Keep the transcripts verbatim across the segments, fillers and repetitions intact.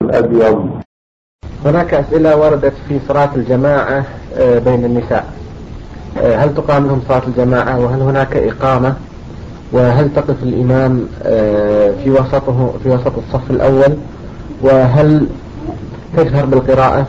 الأبيض. هناك أسئلة وردت في صلاة الجماعة بين النساء، هل تقام لهم صلاة الجماعة؟ وهل هناك إقامة؟ وهل تقف الإمام في وسطه في وسط الصف الأول؟ وهل تجهر بالقراءة؟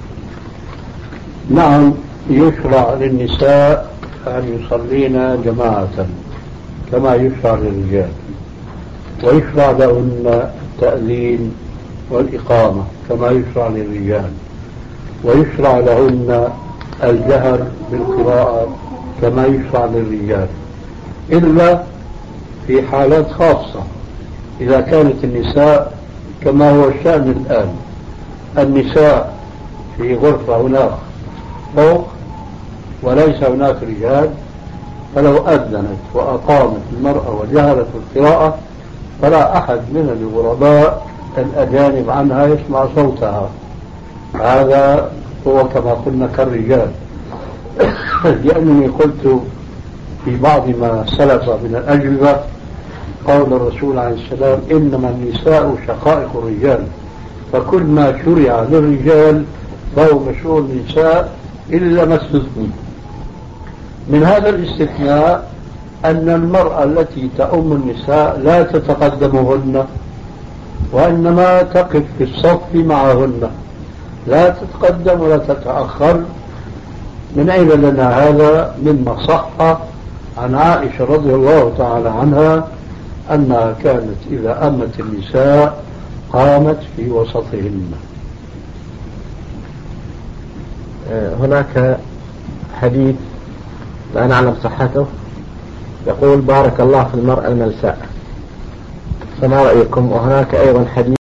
نعم، يشرع للنساء أن يصلين جماعة كما يشرع للرجال، ويشرع لهن التأذين والإقامة كما يشرع للرجال، ويشرع لهن الجهر بالقراءة كما يشرع للرجال، إلا في حالات خاصة، إذا كانت النساء كما هو الشأن الآن، النساء في غرفة هناك فوق وليس هناك رجال، فلو أذنت وأقامت المرأة وجهرت القراءة فلا أحد من الغرباء الأجانب عنها يسمع صوتها، هذا هو كما قلنا كالرجال. لأنني قلت في بعض ما سلف من الأجوبة قول الرسول عليه السلام: إنما النساء شقائق الرجال، فكل ما شرع للرجال فهو مشروع النساء إلا ما استثني. من هذا الاستثناء أن المرأة التي تؤم النساء لا تتقدمهن، وإنما تقف في الصف معهن، لا تتقدم ولا تتأخر. من أين لنا هذا؟ مما صح عن عائشة رضي الله تعالى عنها أنها كانت إذا أمت النساء قامت في وسطهن. هناك حديث لا نعلم صحته يقول: بارك الله في المرأة الملساء، فما رأيكم؟ وهناك أيضا حديث